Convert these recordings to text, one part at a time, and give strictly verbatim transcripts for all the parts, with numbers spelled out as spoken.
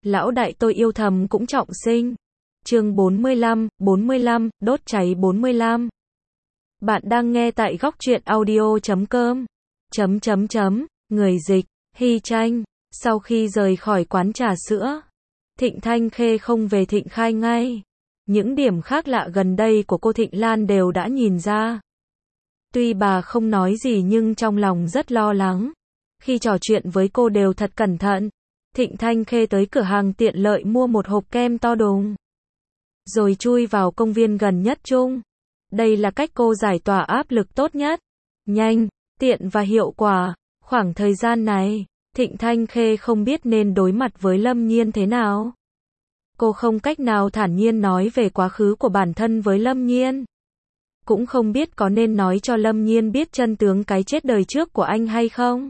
Lão đại tôi yêu thầm cũng trọng sinh. Chương bốn mươi lăm, bốn mươi lăm, đốt cháy bốn mươi lăm. Bạn đang nghe tại góc truyện audio chấm com. Chấm chấm chấm, người dịch, Hy Tranh. Sau khi rời khỏi quán trà sữa, Thịnh Thanh Khê không về Thịnh Khai ngay. Những điểm khác lạ gần đây của cô Thịnh Lan đều đã nhìn ra. Tuy bà không nói gì nhưng trong lòng rất lo lắng. Khi trò chuyện với cô đều thật cẩn thận. Thịnh Thanh Khê tới cửa hàng tiện lợi mua một hộp kem to đùng. Rồi chui vào công viên gần nhất chung. Đây là cách cô giải tỏa áp lực tốt nhất. Nhanh, tiện và hiệu quả. Khoảng thời gian này, Thịnh Thanh Khê không biết nên đối mặt với Lâm Nhiên thế nào. Cô không cách nào thản nhiên nói về quá khứ của bản thân với Lâm Nhiên. Cũng không biết có nên nói cho Lâm Nhiên biết chân tướng cái chết đời trước của anh hay không.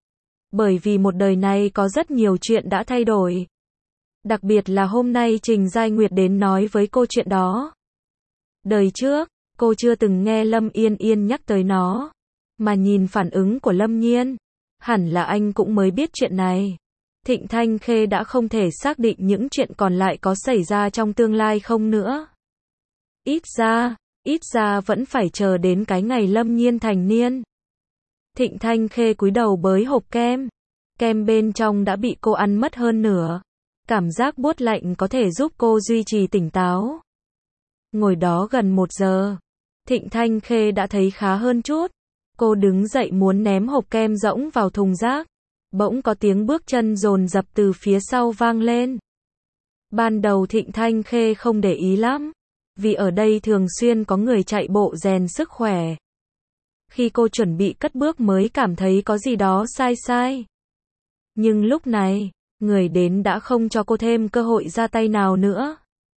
Bởi vì một đời này có rất nhiều chuyện đã thay đổi. Đặc biệt là hôm nay Trình Giai Nguyệt đến nói với cô chuyện đó. Đời trước, cô chưa từng nghe Lâm Yên Yên nhắc tới nó. Mà nhìn phản ứng của Lâm Nhiên, hẳn là anh cũng mới biết chuyện này. Thịnh Thanh Khê đã không thể xác định những chuyện còn lại có xảy ra trong tương lai không nữa. Ít ra, ít ra vẫn phải chờ đến cái ngày Lâm Nhiên thành niên. Thịnh Thanh Khê cúi đầu bới hộp kem. Kem bên trong đã bị cô ăn mất hơn nửa. Cảm giác buốt lạnh có thể giúp cô duy trì tỉnh táo. Ngồi đó gần một giờ, Thịnh Thanh Khê đã thấy khá hơn chút. Cô đứng dậy muốn ném hộp kem rỗng vào thùng rác. Bỗng có tiếng bước chân dồn dập từ phía sau vang lên. Ban đầu Thịnh Thanh Khê không để ý lắm. Vì ở đây thường xuyên có người chạy bộ rèn sức khỏe. Khi cô chuẩn bị cất bước mới cảm thấy có gì đó sai sai. Nhưng lúc này, người đến đã không cho cô thêm cơ hội ra tay nào nữa.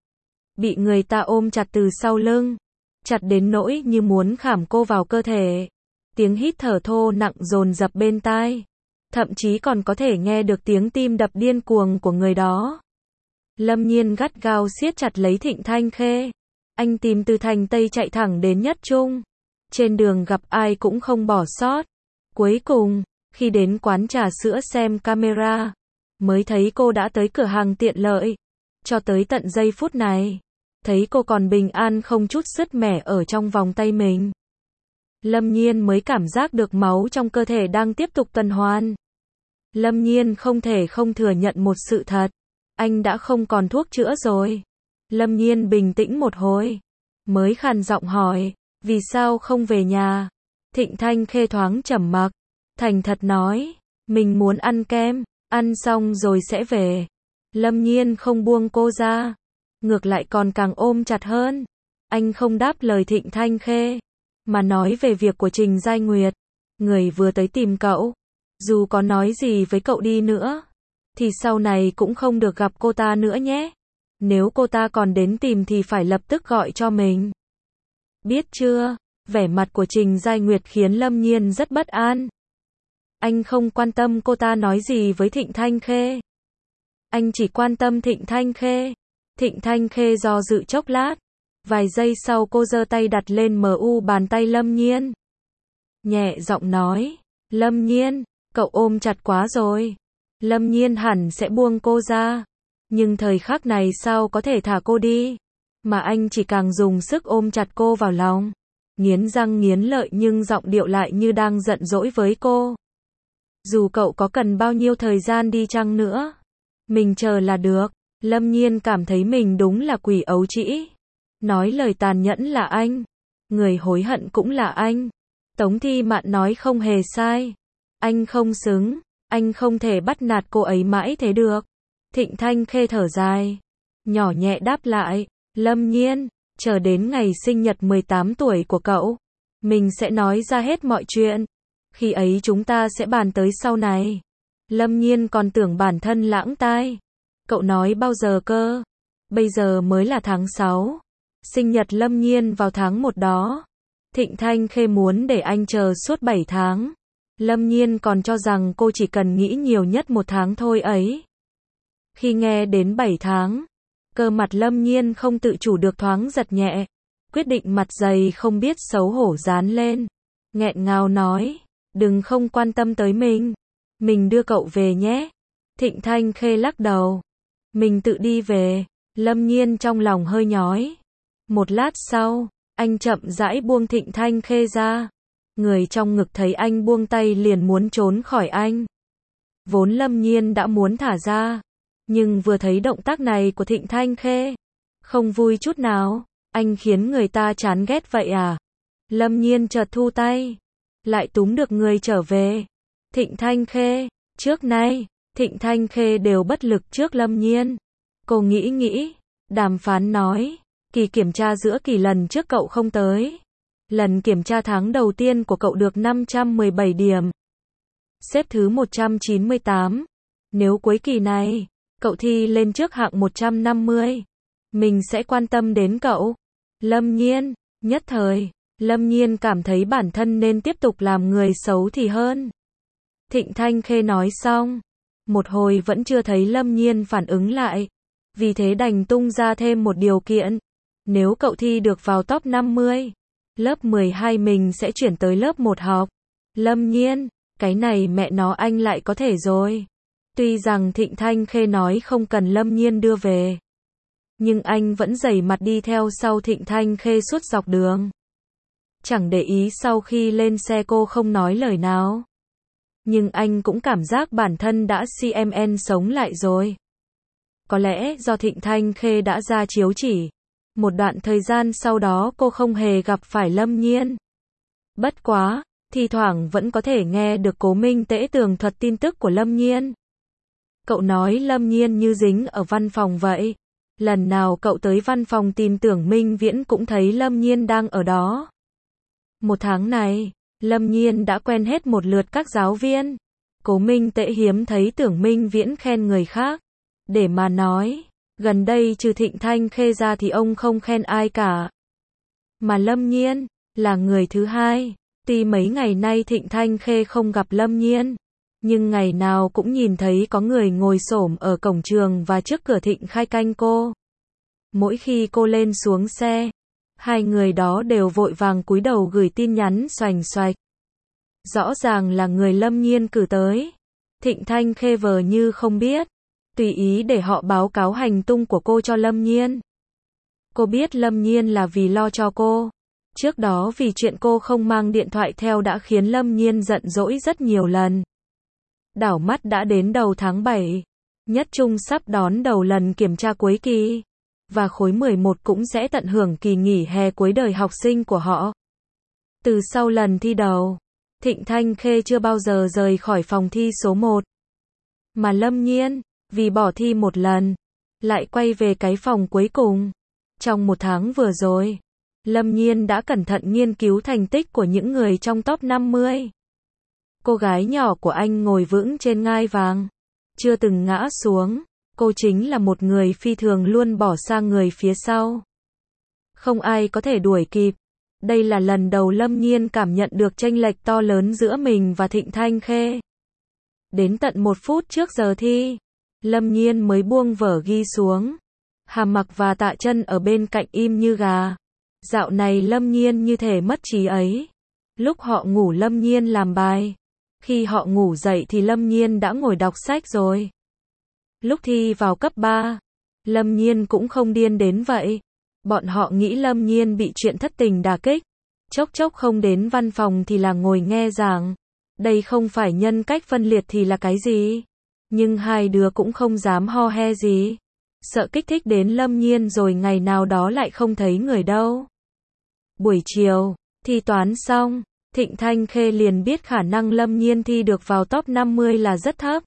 Bị người ta ôm chặt từ sau lưng. Chặt đến nỗi như muốn khảm cô vào cơ thể. Tiếng hít thở thô nặng dồn dập bên tai. Thậm chí còn có thể nghe được tiếng tim đập điên cuồng của người đó. Lâm Nhiên gắt gao siết chặt lấy Thịnh Thanh Khê. Anh tìm từ thành Tây chạy thẳng đến Nhất Trung. Trên đường gặp ai cũng không bỏ sót. Cuối cùng, khi đến quán trà sữa xem camera, mới thấy cô đã tới cửa hàng tiện lợi. Cho tới tận giây phút này, thấy cô còn bình an không chút sứt mẻ ở trong vòng tay mình. Lâm Nhiên mới cảm giác được máu trong cơ thể đang tiếp tục tuần hoàn. Lâm Nhiên không thể không thừa nhận một sự thật. Anh đã không còn thuốc chữa rồi. Lâm Nhiên bình tĩnh một hồi. Mới khàn giọng hỏi, vì sao không về nhà? Thịnh Thanh Khê thoáng trầm mặc. Thành thật nói, mình muốn ăn kem, ăn xong rồi sẽ về. Lâm Nhiên không buông cô ra. Ngược lại còn càng ôm chặt hơn. Anh không đáp lời Thịnh Thanh Khê. Mà nói về việc của Trình Giai Nguyệt. Người vừa tới tìm cậu. Dù có nói gì với cậu đi nữa. Thì sau này cũng không được gặp cô ta nữa nhé. Nếu cô ta còn đến tìm thì phải lập tức gọi cho mình. Biết chưa? Vẻ mặt của Trình Giai Nguyệt khiến Lâm Nhiên rất bất an. Anh không quan tâm cô ta nói gì với Thịnh Thanh Khê. Anh chỉ quan tâm Thịnh Thanh Khê. Thịnh Thanh Khê do dự chốc lát. Vài giây sau cô giơ tay đặt lên mu bàn tay Lâm Nhiên. Nhẹ giọng nói, Lâm Nhiên, cậu ôm chặt quá rồi. Lâm Nhiên hẳn sẽ buông cô ra. Nhưng thời khắc này sao có thể thả cô đi. Mà anh chỉ càng dùng sức ôm chặt cô vào lòng. Nghiến răng nghiến lợi nhưng giọng điệu lại như đang giận dỗi với cô. Dù cậu có cần bao nhiêu thời gian đi chăng nữa, mình chờ là được. Lâm Nhiên cảm thấy mình đúng là quỷ ấu trĩ. Nói lời tàn nhẫn là anh. Người hối hận cũng là anh. Tống Thi Mạn nói không hề sai. Anh không xứng. Anh không thể bắt nạt cô ấy mãi thế được. Thịnh Thanh Khê thở dài. Nhỏ nhẹ đáp lại. Lâm Nhiên, chờ đến ngày sinh nhật mười tám tuổi của cậu. Mình sẽ nói ra hết mọi chuyện. Khi ấy chúng ta sẽ bàn tới sau này. Lâm Nhiên còn tưởng bản thân lãng tai. Cậu nói bao giờ cơ? Bây giờ mới là tháng sáu. Sinh nhật Lâm Nhiên vào tháng một đó. Thịnh Thanh Khê muốn để anh chờ suốt bảy tháng. Lâm Nhiên còn cho rằng cô chỉ cần nghĩ nhiều nhất một tháng thôi ấy. Khi nghe đến bảy tháng, cơ mặt Lâm Nhiên không tự chủ được thoáng giật nhẹ. Quyết định mặt dày không biết xấu hổ dán lên. Nghẹn ngào nói, đừng không quan tâm tới mình. Mình đưa cậu về nhé. Thịnh Thanh Khê lắc đầu. Mình tự đi về. Lâm Nhiên trong lòng hơi nhói. Một lát sau, anh chậm rãi buông Thịnh Thanh Khê ra. Người trong ngực thấy anh buông tay liền muốn trốn khỏi anh. Vốn Lâm Nhiên đã muốn thả ra, nhưng vừa thấy động tác này của Thịnh Thanh Khê, không vui chút nào. Anh khiến người ta chán ghét vậy à? Lâm Nhiên chợt thu tay, lại túm được người trở về. Thịnh Thanh Khê, trước nay, Thịnh Thanh Khê đều bất lực trước Lâm Nhiên. Cô nghĩ nghĩ, đàm phán nói, kỳ kiểm tra giữa kỳ lần trước cậu không tới. Lần kiểm tra tháng đầu tiên của cậu được năm trăm mười bảy điểm. Xếp thứ một trăm chín mươi tám. Nếu cuối kỳ này, cậu thi lên trước hạng một trăm năm mươi, mình sẽ quan tâm đến cậu. Lâm Nhiên, nhất thời, Lâm Nhiên cảm thấy bản thân nên tiếp tục làm người xấu thì hơn. Thịnh Thanh Khê nói xong, một hồi vẫn chưa thấy Lâm Nhiên phản ứng lại, vì thế đành tung ra thêm một điều kiện. Nếu cậu thi được vào top năm mươi, lớp mười hai mình sẽ chuyển tới lớp một học. Lâm Nhiên, cái này mẹ nó anh lại có thể rồi. Tuy rằng Thịnh Thanh Khê nói không cần Lâm Nhiên đưa về, nhưng anh vẫn dày mặt đi theo sau Thịnh Thanh Khê suốt dọc đường. Chẳng để ý sau khi lên xe cô không nói lời nào. Nhưng anh cũng cảm giác bản thân đã xê em en sống lại rồi. Có lẽ do Thịnh Thanh Khê đã ra chiếu chỉ. Một đoạn thời gian sau đó cô không hề gặp phải Lâm Nhiên. Bất quá, thi thoảng vẫn có thể nghe được Cố Minh Tễ tường thuật tin tức của Lâm Nhiên. Cậu nói Lâm Nhiên như dính ở văn phòng vậy. Lần nào cậu tới văn phòng tìm Tưởng Minh Viễn cũng thấy Lâm Nhiên đang ở đó. Một tháng này, Lâm Nhiên đã quen hết một lượt các giáo viên. Cố Minh Tễ hiếm thấy Tưởng Minh Viễn khen người khác. Để mà nói, gần đây trừ Thịnh Thanh Khê ra thì ông không khen ai cả. Mà Lâm Nhiên, là người thứ hai. Tuy mấy ngày nay Thịnh Thanh Khê không gặp Lâm Nhiên, nhưng ngày nào cũng nhìn thấy có người ngồi xổm ở cổng trường và trước cửa Thịnh Khai canh cô. Mỗi khi cô lên xuống xe, hai người đó đều vội vàng cúi đầu gửi tin nhắn xoành xoạch. Rõ ràng là người Lâm Nhiên cử tới. Thịnh Thanh Khê vờ như không biết, tùy ý để họ báo cáo hành tung của cô cho Lâm Nhiên. Cô biết Lâm Nhiên là vì lo cho cô. Trước đó vì chuyện cô không mang điện thoại theo đã khiến Lâm Nhiên giận dỗi rất nhiều lần. Đảo mắt đã đến đầu tháng bảy. Nhất Trung sắp đón đầu lần kiểm tra cuối kỳ. Và khối mười một cũng sẽ tận hưởng kỳ nghỉ hè cuối đời học sinh của họ. Từ sau lần thi đầu, Thịnh Thanh Khê chưa bao giờ rời khỏi phòng thi số một. Mà Lâm Nhiên, vì bỏ thi một lần, lại quay về cái phòng cuối cùng. Trong một tháng vừa rồi, Lâm Nhiên đã cẩn thận nghiên cứu thành tích của những người trong top năm mươi. Cô gái nhỏ của anh ngồi vững trên ngai vàng, chưa từng ngã xuống. Cô chính là một người phi thường luôn bỏ sang người phía sau. Không ai có thể đuổi kịp. Đây là lần đầu Lâm Nhiên cảm nhận được chênh lệch to lớn giữa mình và Thịnh Thanh Khê. Đến tận một phút trước giờ thi, Lâm Nhiên mới buông vở ghi xuống. Hàm Mặc và Tạ Chân ở bên cạnh im như gà. Dạo này Lâm Nhiên như thể mất trí ấy. Lúc họ ngủ Lâm Nhiên làm bài. Khi họ ngủ dậy thì Lâm Nhiên đã ngồi đọc sách rồi. Lúc thi vào cấp ba, Lâm Nhiên cũng không điên đến vậy. Bọn họ nghĩ Lâm Nhiên bị chuyện thất tình đả kích. Chốc chốc không đến văn phòng thì là ngồi nghe giảng. Đây không phải nhân cách phân liệt thì là cái gì? Nhưng hai đứa cũng không dám ho he gì. Sợ kích thích đến Lâm Nhiên rồi ngày nào đó lại không thấy người đâu. Buổi chiều, thi toán xong, Thịnh Thanh Khê liền biết khả năng Lâm Nhiên thi được vào top năm mươi là rất thấp.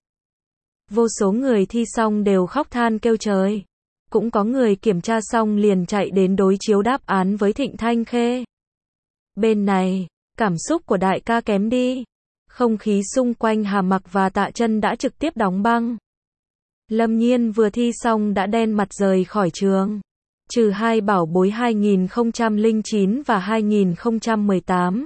Vô số người thi xong đều khóc than kêu trời. Cũng có người kiểm tra xong liền chạy đến đối chiếu đáp án với Thịnh Thanh Khê. Bên này, cảm xúc của đại ca kém đi. Không khí xung quanh Hàm Mặc và Tạ Chân đã trực tiếp đóng băng. Lâm Nhiên vừa thi xong đã đen mặt rời khỏi trường. Trừ hai bảo bối hai nghìn không trăm lẻ chín và hai nghìn không trăm mười tám.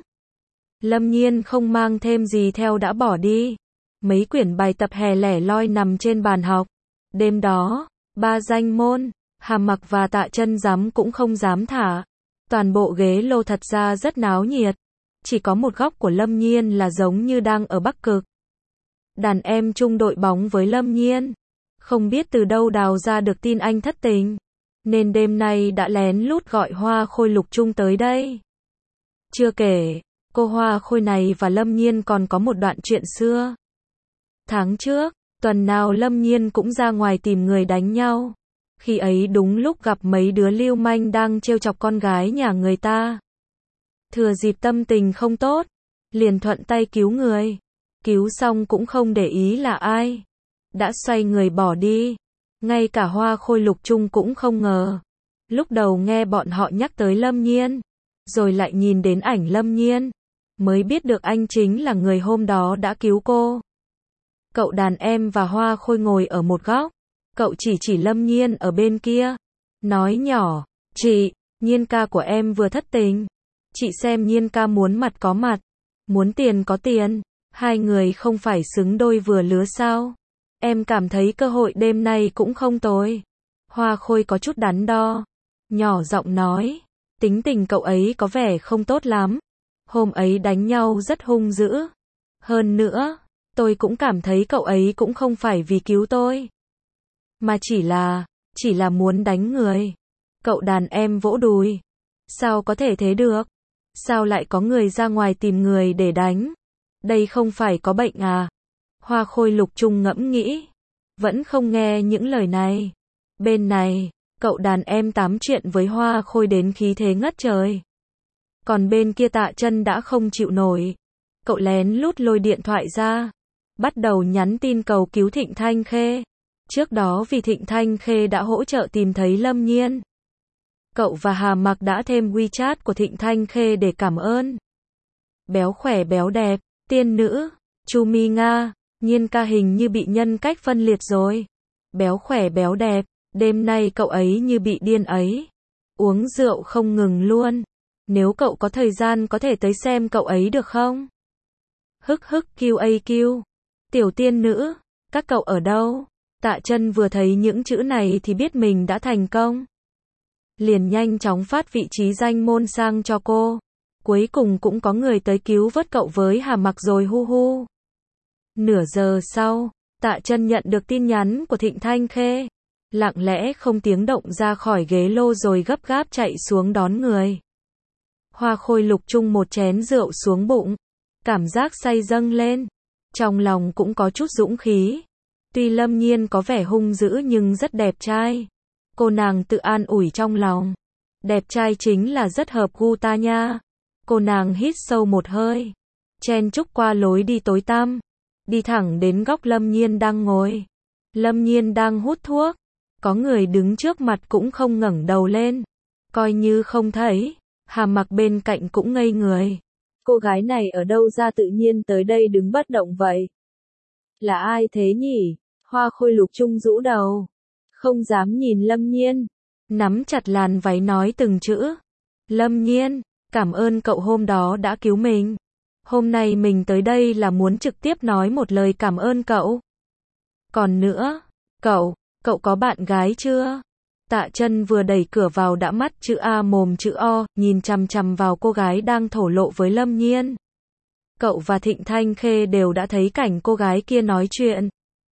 Lâm Nhiên không mang thêm gì theo đã bỏ đi. Mấy quyển bài tập hè lẻ loi nằm trên bàn học. Đêm đó, ba danh môn, Hàm Mặc và Tạ Chân dám cũng không dám thả. Toàn bộ ghế lô thật ra rất náo nhiệt. Chỉ có một góc của Lâm Nhiên là giống như đang ở Bắc Cực. Đàn em chung đội bóng với Lâm Nhiên. Không biết từ đâu đào ra được tin anh thất tình, nên đêm nay đã lén lút gọi Hoa Khôi Lục Trung tới đây. Chưa kể, cô Hoa Khôi này và Lâm Nhiên còn có một đoạn chuyện xưa. Tháng trước, tuần nào Lâm Nhiên cũng ra ngoài tìm người đánh nhau. Khi ấy đúng lúc gặp mấy đứa lưu manh đang trêu chọc con gái nhà người ta. Thừa dịp tâm tình không tốt, liền thuận tay cứu người. Cứu xong cũng không để ý là ai. Đã xoay người bỏ đi. Ngay cả Hoa Khôi Lục Trung cũng không ngờ. Lúc đầu nghe bọn họ nhắc tới Lâm Nhiên, rồi lại nhìn đến ảnh Lâm Nhiên, mới biết được anh chính là người hôm đó đã cứu cô. Cậu đàn em và Hoa Khôi ngồi ở một góc. Cậu chỉ chỉ Lâm Nhiên ở bên kia. Nói nhỏ, chị, Nhiên ca của em vừa thất tình. Chị xem Nhiên ca muốn mặt có mặt, muốn tiền có tiền. Hai người không phải xứng đôi vừa lứa sao? Em cảm thấy cơ hội đêm nay cũng không tồi. Hoa Khôi có chút đắn đo. Nhỏ giọng nói, tính tình cậu ấy có vẻ không tốt lắm. Hôm ấy đánh nhau rất hung dữ. Hơn nữa, tôi cũng cảm thấy cậu ấy cũng không phải vì cứu tôi. Mà chỉ là, chỉ là muốn đánh người. Cậu đàn em vỗ đùi. Sao có thể thế được? Sao lại có người ra ngoài tìm người để đánh? Đây không phải có bệnh à? Hoa Khôi Lục Trung ngẫm nghĩ. Vẫn không nghe những lời này. Bên này, cậu đàn em tám chuyện với Hoa Khôi đến khí thế ngất trời. Còn bên kia Tạ Chân đã không chịu nổi. Cậu lén lút lôi điện thoại ra. Bắt đầu nhắn tin cầu cứu Thịnh Thanh Khê. Trước đó vì Thịnh Thanh Khê đã hỗ trợ tìm thấy Lâm Nhiên. Cậu và Hà Mặc đã thêm WeChat của Thịnh Thanh Khê để cảm ơn. Béo khỏe béo đẹp, tiên nữ, Chu Mi Nga, Nhiên ca hình như bị nhân cách phân liệt rồi. Béo khỏe béo đẹp, đêm nay cậu ấy như bị điên ấy. Uống rượu không ngừng luôn. Nếu cậu có thời gian có thể tới xem cậu ấy được không? Hức hức Q A Q. Tiểu tiên nữ, các cậu ở đâu? Tạ Chân vừa thấy những chữ này thì biết mình đã thành công. Liền nhanh chóng phát vị trí danh môn sang cho cô. Cuối cùng cũng có người tới cứu vớt cậu với Hà Mặc rồi hu hu. Nửa giờ sau, Tạ Chân nhận được tin nhắn của Thịnh Thanh Khê. Lặng lẽ không tiếng động ra khỏi ghế lô rồi gấp gáp chạy xuống đón người. Hoa Khôi Lục Trung một chén rượu xuống bụng. Cảm giác say dâng lên. Trong lòng cũng có chút dũng khí. Tuy Lâm Nhiên có vẻ hung dữ nhưng rất đẹp trai. Cô nàng tự an ủi trong lòng. Đẹp trai chính là rất hợp gu ta nha. Cô nàng hít sâu một hơi. Chen chúc qua lối đi tối tăm. Đi thẳng đến góc Lâm Nhiên đang ngồi. Lâm Nhiên đang hút thuốc. Có người đứng trước mặt cũng không ngẩng đầu lên. Coi như không thấy. Hà Mặc bên cạnh cũng ngây người. Cô gái này ở đâu ra tự nhiên tới đây đứng bất động vậy? Là ai thế nhỉ? Hoa Khôi Lục Trung rũ đầu. Không dám nhìn Lâm Nhiên. Nắm chặt làn váy nói từng chữ. Lâm Nhiên, cảm ơn cậu hôm đó đã cứu mình. Hôm nay mình tới đây là muốn trực tiếp nói một lời cảm ơn cậu. Còn nữa, cậu, cậu có bạn gái chưa? Tạ Chân vừa đẩy cửa vào đã mắt chữ A mồm chữ O, nhìn chằm chằm vào cô gái đang thổ lộ với Lâm Nhiên. Cậu và Thịnh Thanh Khê đều đã thấy cảnh cô gái kia nói chuyện.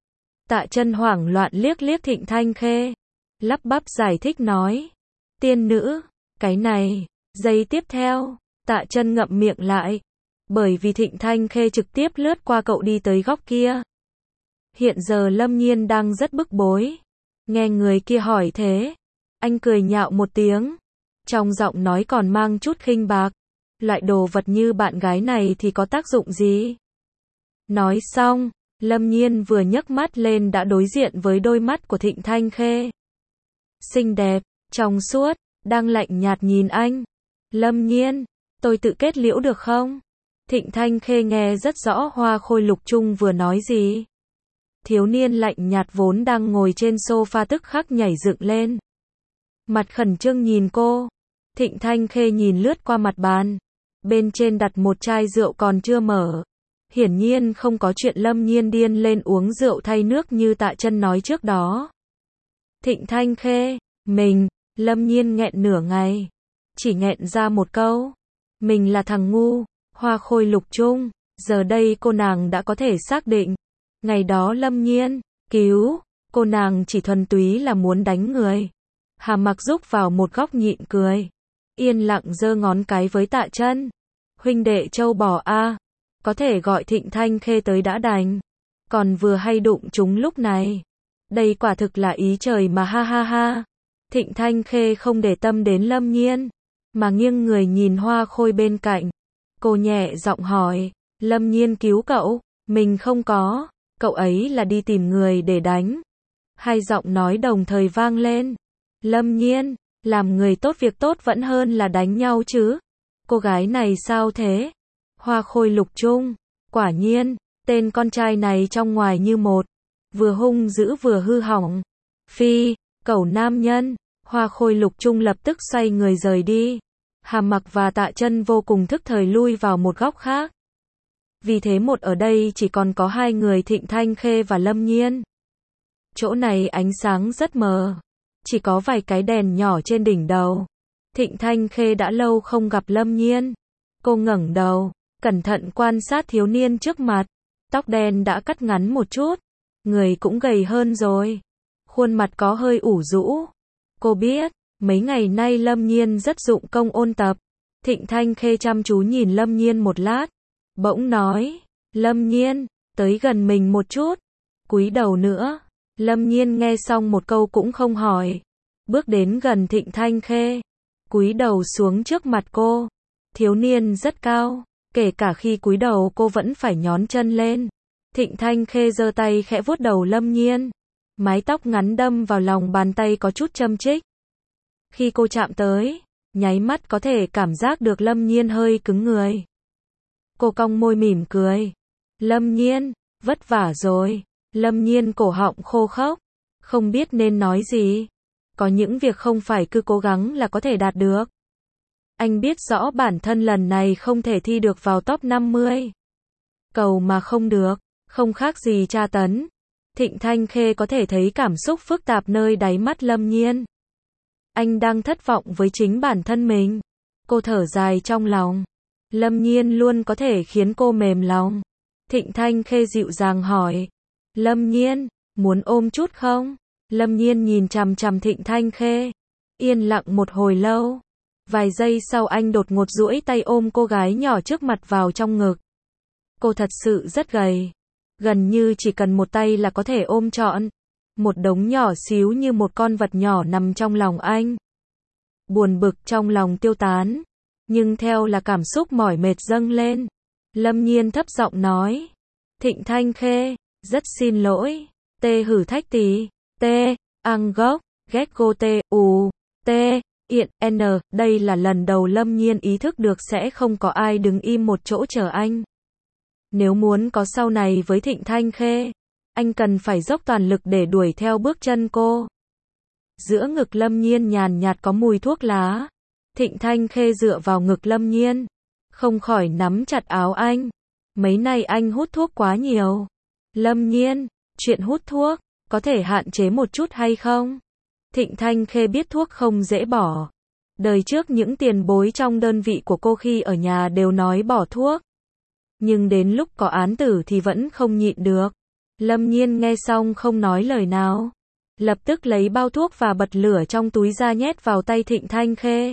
Tạ Chân hoảng loạn liếc liếc Thịnh Thanh Khê. Lắp bắp giải thích nói. Tiên nữ, cái này. Giây tiếp theo, Tạ Chân ngậm miệng lại. Bởi vì Thịnh Thanh Khê trực tiếp lướt qua cậu đi tới góc kia. Hiện giờ Lâm Nhiên đang rất bức bối. Nghe người kia hỏi thế. Anh cười nhạo một tiếng. Trong giọng nói còn mang chút khinh bạc. Loại đồ vật như bạn gái này thì có tác dụng gì? Nói xong, Lâm Nhiên vừa nhấc mắt lên đã đối diện với đôi mắt của Thịnh Thanh Khê. Xinh đẹp, trong suốt, đang lạnh nhạt nhìn anh. Lâm Nhiên, tôi tự kết liễu được không? Thịnh Thanh Khê nghe rất rõ Hoa Khôi Lục Trung vừa nói gì. Thiếu niên lạnh nhạt vốn đang ngồi trên sofa tức khắc nhảy dựng lên. Mặt khẩn trương nhìn cô. Thịnh Thanh Khê nhìn lướt qua mặt bàn. Bên trên đặt một chai rượu còn chưa mở. Hiển nhiên không có chuyện Lâm Nhiên điên lên uống rượu thay nước như Tạ Chân nói trước đó. Thịnh Thanh Khê, mình, Lâm Nhiên nghẹn nửa ngày. Chỉ nghẹn ra một câu. Mình là thằng ngu. Hoa Khôi Lục Trung. Giờ đây cô nàng đã có thể xác định. Ngày đó Lâm Nhiên cứu Cô nàng chỉ thuần túy là muốn đánh người. Hà Mặc rúc vào một góc nhịn cười. Yên lặng giơ ngón cái với Tạ Chân. Huynh đệ châu bò a, có thể gọi Thịnh Thanh Khê tới đã đành. Còn vừa hay đụng chúng lúc này. Đây quả thực là ý trời mà ha ha ha. Thịnh Thanh Khê không để tâm đến Lâm Nhiên, mà nghiêng người nhìn Hoa Khôi bên cạnh. Cô nhẹ giọng hỏi, Lâm Nhiên cứu cậu, mình không có, cậu ấy là đi tìm người để đánh. Hai giọng nói đồng thời vang lên. Lâm Nhiên, làm người tốt việc tốt vẫn hơn là đánh nhau chứ. Cô gái này sao thế? Hoa Khôi lục trung, quả nhiên, tên con trai này trong ngoài như một, vừa hung dữ vừa hư hỏng. Phi, cẩu nam nhân. Hoa Khôi lục trung lập tức xoay người rời đi. Hà Mặc và Tạ Chân vô cùng thức thời lui vào một góc khác. Vì thế một ở đây chỉ còn có hai người Thịnh Thanh Khê và Lâm Nhiên. Chỗ này ánh sáng rất mờ, chỉ có vài cái đèn nhỏ trên đỉnh đầu. Thịnh Thanh Khê đã lâu không gặp Lâm Nhiên. Cô ngẩng đầu, cẩn thận quan sát thiếu niên trước mặt. Tóc đen đã cắt ngắn một chút, người cũng gầy hơn rồi. Khuôn mặt có hơi ủ rũ. Cô biết, mấy ngày nay Lâm Nhiên rất dụng công ôn tập. Thịnh Thanh Khê chăm chú nhìn Lâm Nhiên một lát, bỗng nói, Lâm Nhiên, tới gần mình một chút. Cúi đầu nữa. Lâm Nhiên nghe xong một câu cũng không hỏi. Bước đến gần Thịnh Thanh Khê, cúi đầu xuống trước mặt cô. Thiếu niên rất cao, kể cả khi cúi đầu cô vẫn phải nhón chân lên. Thịnh Thanh Khê giơ tay khẽ vuốt đầu Lâm Nhiên. Mái tóc ngắn đâm vào lòng bàn tay có chút châm chích. Khi cô chạm tới, nháy mắt có thể cảm giác được Lâm Nhiên hơi cứng người. Cô cong môi mỉm cười. Lâm Nhiên, vất vả rồi. Lâm Nhiên cổ họng khô khốc, không biết nên nói gì. Có những việc không phải cứ cố gắng là có thể đạt được. Anh biết rõ bản thân lần này không thể thi được vào top năm mươi. Cầu mà không được, không khác gì tra tấn. Thịnh Thanh Khê có thể thấy cảm xúc phức tạp nơi đáy mắt Lâm Nhiên. Anh đang thất vọng với chính bản thân mình. Cô thở dài trong lòng. Lâm Nhiên luôn có thể khiến cô mềm lòng. Thịnh Thanh Khê dịu dàng hỏi. Lâm Nhiên, muốn ôm chút không? Lâm Nhiên nhìn chằm chằm Thịnh Thanh Khê. Yên lặng một hồi lâu. Vài giây sau anh đột ngột duỗi tay ôm cô gái nhỏ trước mặt vào trong ngực. Cô thật sự rất gầy. Gần như chỉ cần một tay là có thể ôm trọn. Một đống nhỏ xíu như một con vật nhỏ nằm trong lòng anh. Buồn bực trong lòng tiêu tán. Nhưng theo là cảm xúc mỏi mệt dâng lên. Lâm Nhiên thấp giọng nói. Thịnh Thanh Khê, rất xin lỗi. Tê hử thách tí. Tê, ăn gốc, ghét cô tê, ù, tê, hiện, n. Đây là lần đầu Lâm Nhiên ý thức được sẽ không có ai đứng im một chỗ chờ anh. Nếu muốn có sau này với Thịnh Thanh Khê, anh cần phải dốc toàn lực để đuổi theo bước chân cô. Giữa ngực Lâm Nhiên nhàn nhạt có mùi thuốc lá. Thịnh Thanh Khê dựa vào ngực Lâm Nhiên, không khỏi nắm chặt áo anh. Mấy nay anh hút thuốc quá nhiều. Lâm Nhiên, chuyện hút thuốc, có thể hạn chế một chút hay không? Thịnh Thanh Khê biết thuốc không dễ bỏ. Đời trước những tiền bối trong đơn vị của cô khi ở nhà đều nói bỏ thuốc. Nhưng đến lúc có án tử thì vẫn không nhịn được. Lâm Nhiên nghe xong không nói lời nào. Lập tức lấy bao thuốc và bật lửa trong túi ra nhét vào tay Thịnh Thanh Khê.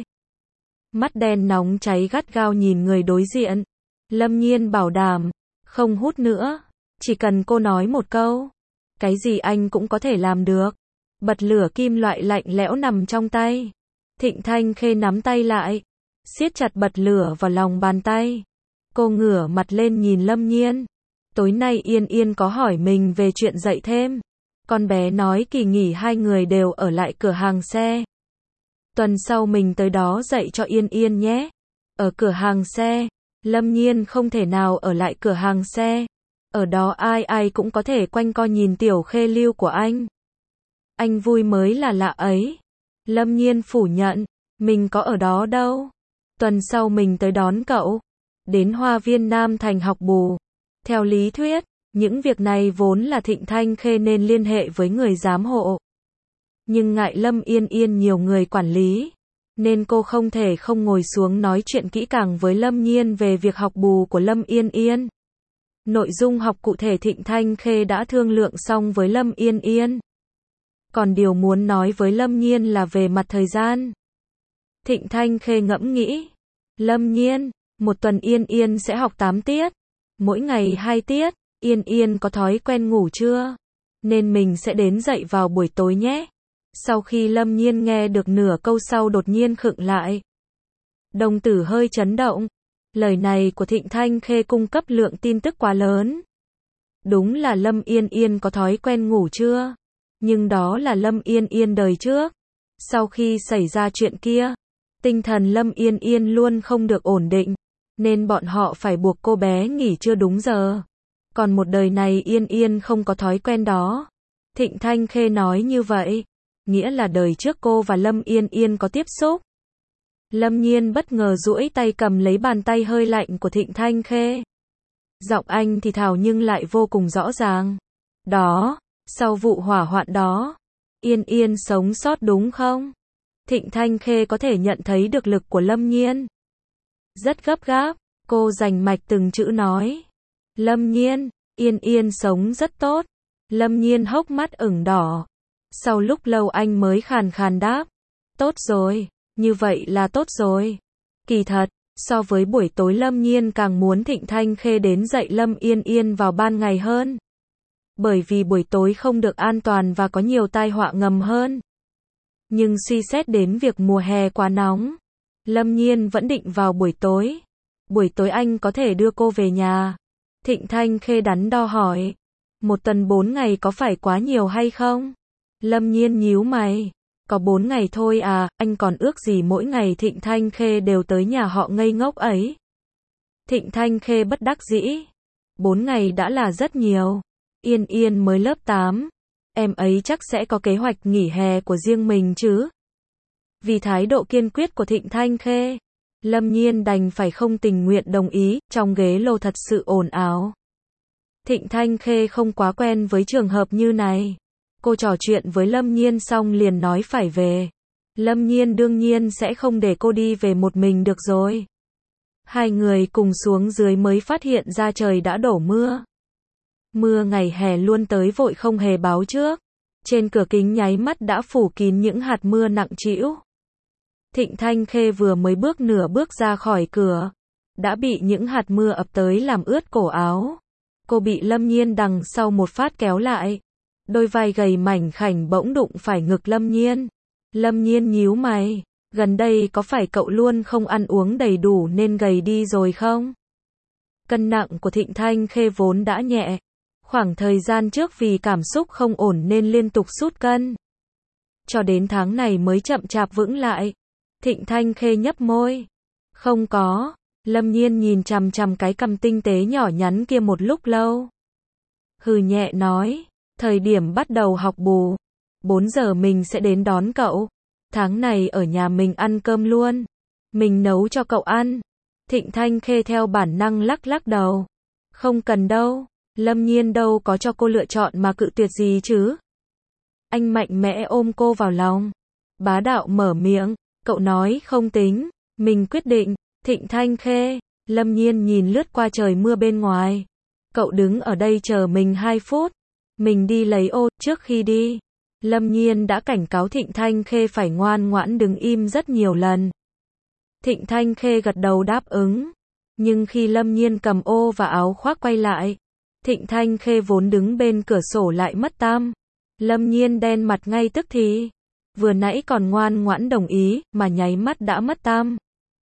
Mắt đen nóng cháy gắt gao nhìn người đối diện. Lâm Nhiên bảo đảm, không hút nữa. Chỉ cần cô nói một câu, cái gì anh cũng có thể làm được. Bật lửa kim loại lạnh lẽo nằm trong tay. Thịnh Thanh Khê nắm tay lại, siết chặt bật lửa vào lòng bàn tay. Cô ngửa mặt lên nhìn Lâm Nhiên. Tối nay Yên Yên có hỏi mình về chuyện dạy thêm. Con bé nói kỳ nghỉ hai người đều ở lại cửa hàng xe. Tuần sau mình tới đó dạy cho Yên Yên nhé. Ở cửa hàng xe, Lâm Nhiên không thể nào ở lại cửa hàng xe. Ở đó ai ai cũng có thể quanh co nhìn tiểu khê lưu của anh. Anh vui mới là lạ ấy. Lâm Nhiên phủ nhận, mình có ở đó đâu. Tuần sau mình tới đón cậu. Đến Hoa Viên Nam Thành học bù. Theo lý thuyết, những việc này vốn là Thịnh Thanh Khê nên liên hệ với người giám hộ. Nhưng ngại Lâm Yên Yên nhiều người quản lý, nên cô không thể không ngồi xuống nói chuyện kỹ càng với Lâm Nhiên về việc học bù của Lâm Yên Yên. Nội dung học cụ thể Thịnh Thanh Khê đã thương lượng xong với Lâm Yên Yên. còn điều muốn nói với Lâm Nhiên là về mặt thời gian. Thịnh Thanh Khê ngẫm nghĩ. Lâm Nhiên, một tuần Yên Yên sẽ học tám tiết. Mỗi ngày hai tiết, Yên Yên có thói quen ngủ chưa? Nên mình sẽ đến dậy vào buổi tối nhé. Sau khi Lâm Nhiên nghe được nửa câu sau đột nhiên khựng lại. Đồng tử hơi chấn động. Lời này của Thịnh Thanh Khê cung cấp lượng tin tức quá lớn. Đúng là Lâm Yên Yên có thói quen ngủ chưa? Nhưng đó là Lâm Yên Yên đời trước. Sau khi xảy ra chuyện kia, tinh thần Lâm Yên Yên luôn không được ổn định, nên bọn họ phải buộc cô bé nghỉ trưa đúng giờ. Còn một đời này Yên Yên không có thói quen đó. Thịnh Thanh Khê nói như vậy, nghĩa là đời trước cô và Lâm Yên Yên có tiếp xúc. Lâm Nhiên bất ngờ duỗi tay cầm lấy bàn tay hơi lạnh của Thịnh Thanh Khê. Giọng anh thì thào nhưng lại vô cùng rõ ràng. Đó, sau vụ hỏa hoạn đó, Yên Yên sống sót đúng không? Thịnh Thanh Khê có thể nhận thấy được lực của Lâm Nhiên. Rất gấp gáp, cô rành mạch từng chữ nói. Lâm Nhiên, Yên Yên sống rất tốt. Lâm Nhiên hốc mắt ửng đỏ. Sau lúc lâu anh mới khàn khàn đáp. Tốt rồi, như vậy là tốt rồi. Kỳ thật, so với buổi tối Lâm Nhiên càng muốn Thịnh Thanh Khê đến dạy Lâm Yên Yên vào ban ngày hơn. Bởi vì buổi tối không được an toàn và có nhiều tai họa ngầm hơn. Nhưng suy xét đến việc mùa hè quá nóng, Lâm Nhiên vẫn định vào buổi tối. Buổi tối anh có thể đưa cô về nhà. Thịnh Thanh Khê đắn đo hỏi. Một tuần bốn ngày có phải quá nhiều hay không? Lâm Nhiên nhíu mày. Có bốn ngày thôi à, anh còn ước gì mỗi ngày Thịnh Thanh Khê đều tới nhà họ ngây ngốc ấy. Thịnh Thanh Khê bất đắc dĩ. Bốn ngày đã là rất nhiều. Yên Yên mới lớp tám. Em ấy chắc sẽ có kế hoạch nghỉ hè của riêng mình chứ. Vì thái độ kiên quyết của Thịnh Thanh Khê, Lâm Nhiên đành phải không tình nguyện đồng ý, trong ghế lô thật sự ồn ào. Thịnh Thanh Khê không quá quen với trường hợp như này. Cô trò chuyện với Lâm Nhiên xong liền nói phải về. Lâm Nhiên đương nhiên sẽ không để cô đi về một mình được rồi. Hai người cùng xuống dưới mới phát hiện ra trời đã đổ mưa. Mưa ngày hè luôn tới vội không hề báo trước. Trên cửa kính nháy mắt đã phủ kín những hạt mưa nặng trĩu. Thịnh Thanh Khê vừa mới bước nửa bước ra khỏi cửa, đã bị những hạt mưa ập tới làm ướt cổ áo. Cô bị Lâm Nhiên đằng sau một phát kéo lại. Đôi vai gầy mảnh khảnh bỗng đụng phải ngực Lâm Nhiên. Lâm Nhiên nhíu mày. Gần đây có phải cậu luôn không ăn uống đầy đủ nên gầy đi rồi không? Cân nặng của Thịnh Thanh Khê vốn đã nhẹ. Khoảng thời gian trước vì cảm xúc không ổn nên liên tục sút cân. Cho đến tháng này mới chậm chạp vững lại. Thịnh Thanh Khê nhấp môi. Không có. Lâm Nhiên nhìn chằm chằm cái cằm tinh tế nhỏ nhắn kia một lúc lâu. Hừ nhẹ nói. Thời điểm bắt đầu học bù. bốn giờ mình sẽ đến đón cậu. Tháng này ở nhà mình ăn cơm luôn. Mình nấu cho cậu ăn. Thịnh Thanh Khê theo bản năng lắc lắc đầu. Không cần đâu. Lâm Nhiên đâu có cho cô lựa chọn mà cự tuyệt gì chứ. Anh mạnh mẽ ôm cô vào lòng. Bá đạo mở miệng. Cậu nói không tính. Mình quyết định. Thịnh Thanh Khê. Lâm Nhiên nhìn lướt qua trời mưa bên ngoài. Cậu đứng ở đây chờ mình hai phút. Mình đi lấy ô. Trước khi đi, Lâm Nhiên đã cảnh cáo Thịnh Thanh Khê phải ngoan ngoãn đứng im rất nhiều lần. Thịnh Thanh Khê gật đầu đáp ứng. Nhưng khi Lâm Nhiên cầm ô và áo khoác quay lại, Thịnh Thanh Khê vốn đứng bên cửa sổ lại mất tăm. Lâm Nhiên đen mặt ngay tức thì. Vừa nãy còn ngoan ngoãn đồng ý, mà nháy mắt đã mất tăm.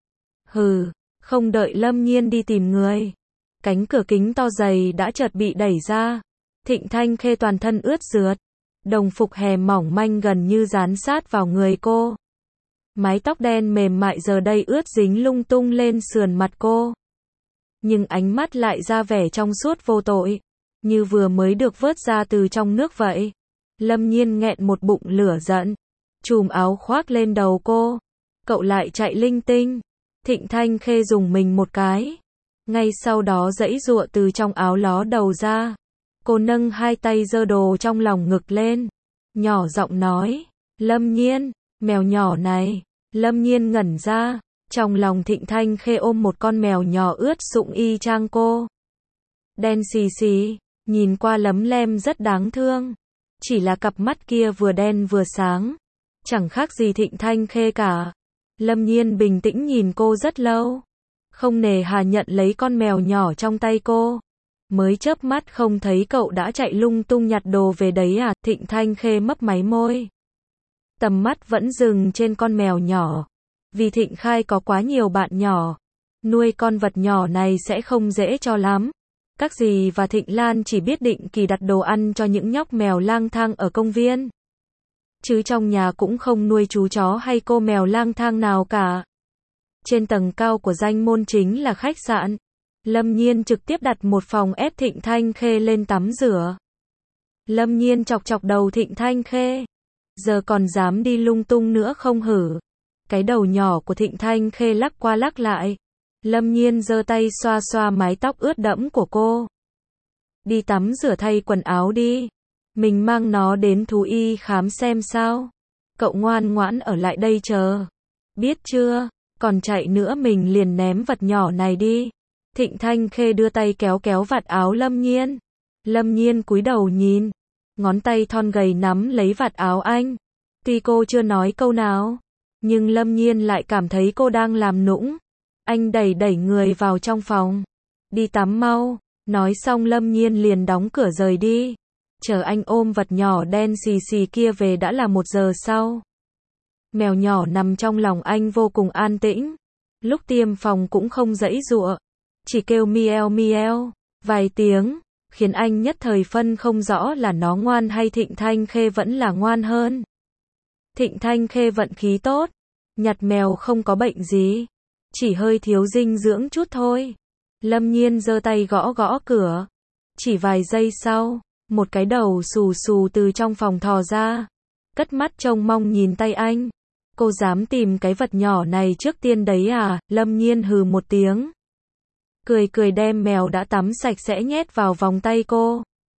Hừ, không đợi Lâm Nhiên đi tìm người. Cánh cửa kính to dày đã chợt bị đẩy ra. Thịnh Thanh Khê toàn thân ướt rượt. Đồng phục hè mỏng manh gần như dán sát vào người cô. Mái tóc đen mềm mại giờ đây ướt dính lung tung lên sườn mặt cô. Nhưng ánh mắt lại ra vẻ trong suốt vô tội. Như vừa mới được vớt ra từ trong nước vậy. Lâm Nhiên nghẹn một bụng lửa giận. Chùm áo khoác lên đầu cô. Cậu lại chạy linh tinh. Thịnh Thanh Khê dùng mình một cái. Ngay sau đó giãy giụa từ trong áo ló đầu ra. Cô nâng hai tay giơ đồ trong lòng ngực lên. Nhỏ giọng nói. Lâm Nhiên, mèo nhỏ này. Lâm Nhiên ngẩn ra. Trong lòng Thịnh Thanh Khê ôm một con mèo nhỏ ướt sũng y chang cô. Đen xì xì. Nhìn qua lấm lem rất đáng thương. Chỉ là cặp mắt kia vừa đen vừa sáng. Chẳng khác gì Thịnh Thanh Khê cả. Lâm Nhiên bình tĩnh nhìn cô rất lâu. Không nề hà nhận lấy con mèo nhỏ trong tay cô. Mới chớp mắt không thấy cậu đã chạy lung tung nhặt đồ về đấy à, Thịnh Thanh Khê mấp máy môi. Tầm mắt vẫn dừng trên con mèo nhỏ. Vì Thịnh Khai có quá nhiều bạn nhỏ. Nuôi con vật nhỏ này sẽ không dễ cho lắm. Các dì và Thịnh Lan chỉ biết định kỳ đặt đồ ăn cho những nhóc mèo lang thang ở công viên. Chứ trong nhà cũng không nuôi chú chó hay cô mèo lang thang nào cả. Trên tầng cao của danh môn chính là khách sạn. Lâm Nhiên trực tiếp đặt một phòng ép Thịnh Thanh Khê lên tắm rửa. Lâm Nhiên chọc chọc đầu Thịnh Thanh Khê. Giờ còn dám đi lung tung nữa không hử? Cái đầu nhỏ của Thịnh Thanh Khê lắc qua lắc lại. Lâm Nhiên giơ tay xoa xoa mái tóc ướt đẫm của cô. Đi tắm rửa thay quần áo đi. Mình mang nó đến thú y khám xem sao. Cậu ngoan ngoãn ở lại đây chờ. Biết chưa? Còn chạy nữa mình liền ném vật nhỏ này đi. Thịnh Thanh Khê đưa tay kéo kéo vạt áo Lâm Nhiên. Lâm Nhiên cúi đầu nhìn. Ngón tay thon gầy nắm lấy vạt áo anh. Tuy cô chưa nói câu nào, nhưng Lâm Nhiên lại cảm thấy cô đang làm nũng. Anh đẩy đẩy người vào trong phòng. Đi tắm mau. Nói xong Lâm Nhiên liền đóng cửa rời đi. Chờ anh ôm vật nhỏ đen xì xì kia về đã là một giờ sau. Mèo nhỏ nằm trong lòng anh vô cùng an tĩnh. Lúc tiêm phòng cũng không giãy giụa. Chỉ kêu mieo mieo vài tiếng, khiến anh nhất thời phân không rõ là nó ngoan hay Thịnh Thanh Khê vẫn là ngoan hơn. Thịnh Thanh Khê vận khí tốt. Nhặt mèo không có bệnh gì. Chỉ hơi thiếu dinh dưỡng chút thôi. Lâm Nhiên giơ tay gõ gõ cửa. Chỉ vài giây sau, một cái đầu xù xù từ trong phòng thò ra. Cất mắt trông mong nhìn tay anh. Cô dám tìm cái vật nhỏ này trước tiên đấy à? Lâm Nhiên hừ một tiếng. Cười cười đem mèo đã tắm sạch sẽ nhét vào vòng tay cô.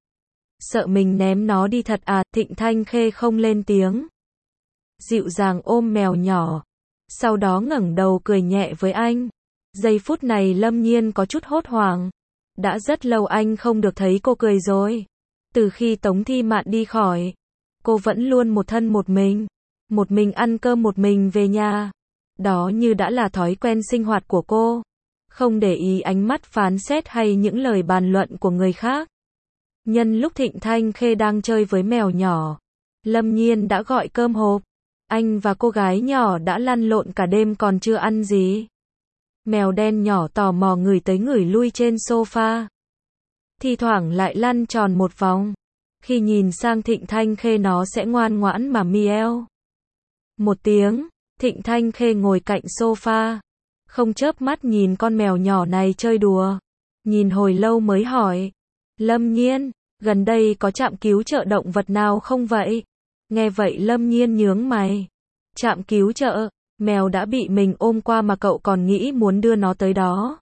Sợ mình ném nó đi thật à? Thịnh Thanh Khê không lên tiếng. Dịu dàng ôm mèo nhỏ. Sau đó ngẩng đầu cười nhẹ với anh. Giây phút này Lâm Nhiên có chút hốt hoảng. Đã rất lâu anh không được thấy cô cười rồi. Từ khi Tống Thi Mạn đi khỏi, cô vẫn luôn một thân một mình. Một mình ăn cơm, một mình về nhà. Đó như đã là thói quen sinh hoạt của cô. Không để ý ánh mắt phán xét hay những lời bàn luận của người khác. Nhân lúc Thịnh Thanh Khê đang chơi với mèo nhỏ, Lâm Nhiên đã gọi cơm hộp. Anh và cô gái nhỏ đã lăn lộn cả đêm còn chưa ăn gì. Mèo đen nhỏ tò mò ngửi tới ngửi lui trên sofa. Thi thoảng lại lăn tròn một vòng. Khi nhìn sang Thịnh Thanh Khê nó sẽ ngoan ngoãn mà mieo một tiếng. Thịnh Thanh Khê ngồi cạnh sofa, không chớp mắt nhìn con mèo nhỏ này chơi đùa. Nhìn hồi lâu mới hỏi. Lâm Nhiên, gần đây có trạm cứu trợ động vật nào không vậy? Nghe vậy Lâm Nhiên nhướng mày. Trạm cứu trợ? Mèo đã bị mình ôm qua mà cậu còn nghĩ muốn đưa nó tới đó.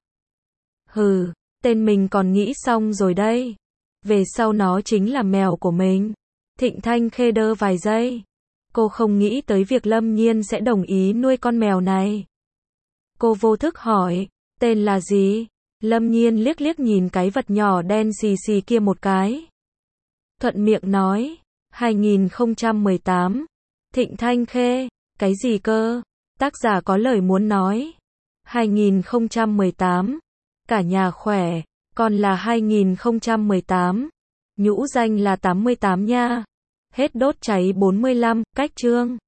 Hừ, tên mình còn nghĩ xong rồi đây. Về sau nó chính là mèo của mình. Thịnh Thanh Khê đơ vài giây. Cô không nghĩ tới việc Lâm Nhiên sẽ đồng ý nuôi con mèo này. Cô vô thức hỏi, tên là gì? Lâm Nhiên liếc liếc nhìn cái vật nhỏ đen xì xì kia một cái. Thuận miệng nói, hai nghìn không trăm mười tám. Thịnh Thanh Khê, cái gì cơ? Tác giả có lời muốn nói. hai nghìn không trăm mười tám. Cả nhà khỏe, còn là hai nghìn không trăm mười tám. Nhũ danh là tám mươi tám nha. Hết đốt cháy bốn mươi lăm, cách chương.